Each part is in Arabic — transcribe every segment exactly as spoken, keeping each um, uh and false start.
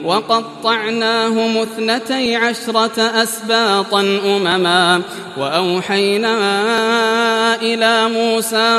وقطعناهم اثنتي عشرة أسباطا أمما وأوحينا إلى موسى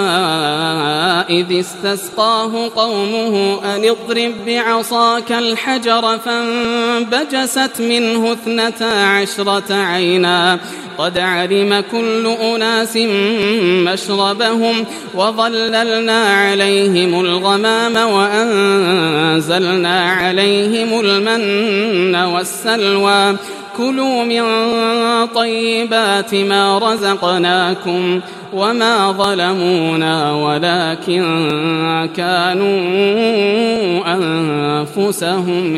إذ استسقاه قومه أن اضرب بعصاك الحجر فانبجست منه اثنتا عشرة عينا قد علم كل أناس مشربهم وظللنا عليهم الغمام وأنزلنا عليهم المن والسلوى كلوا من طيبات ما رزقناكم وما ظلمونا ولكن كانوا أنفسهم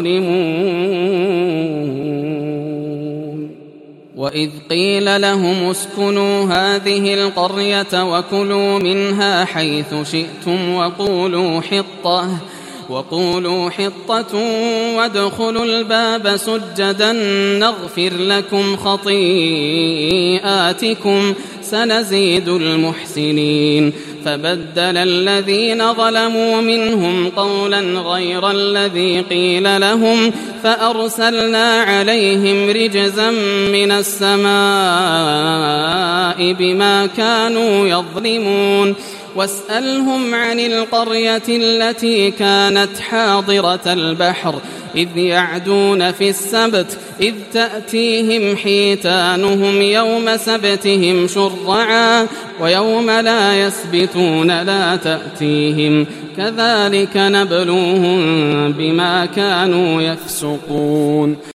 يظلمون. وإذ قيل لهم اسكنوا هذه القرية وكلوا منها حيث شئتم وقولوا حطة وقولوا حطة وادخلوا الباب سجدا نغفر لكم خطيئاتكم سنزيد المحسنين. فبدل الذين ظلموا منهم قولا غير الذي قيل لهم فأرسلنا عليهم رجزا من السماء بما كانوا يظلمون. واسألهم عن القرية التي كانت حاضرة البحر إذ يعدون في السبت إذ تأتيهم حيتانهم يوم سبتهم شرعا ويوم لا يسبتون لا تأتيهم كذلك نبلوهم بما كانوا يفسقون.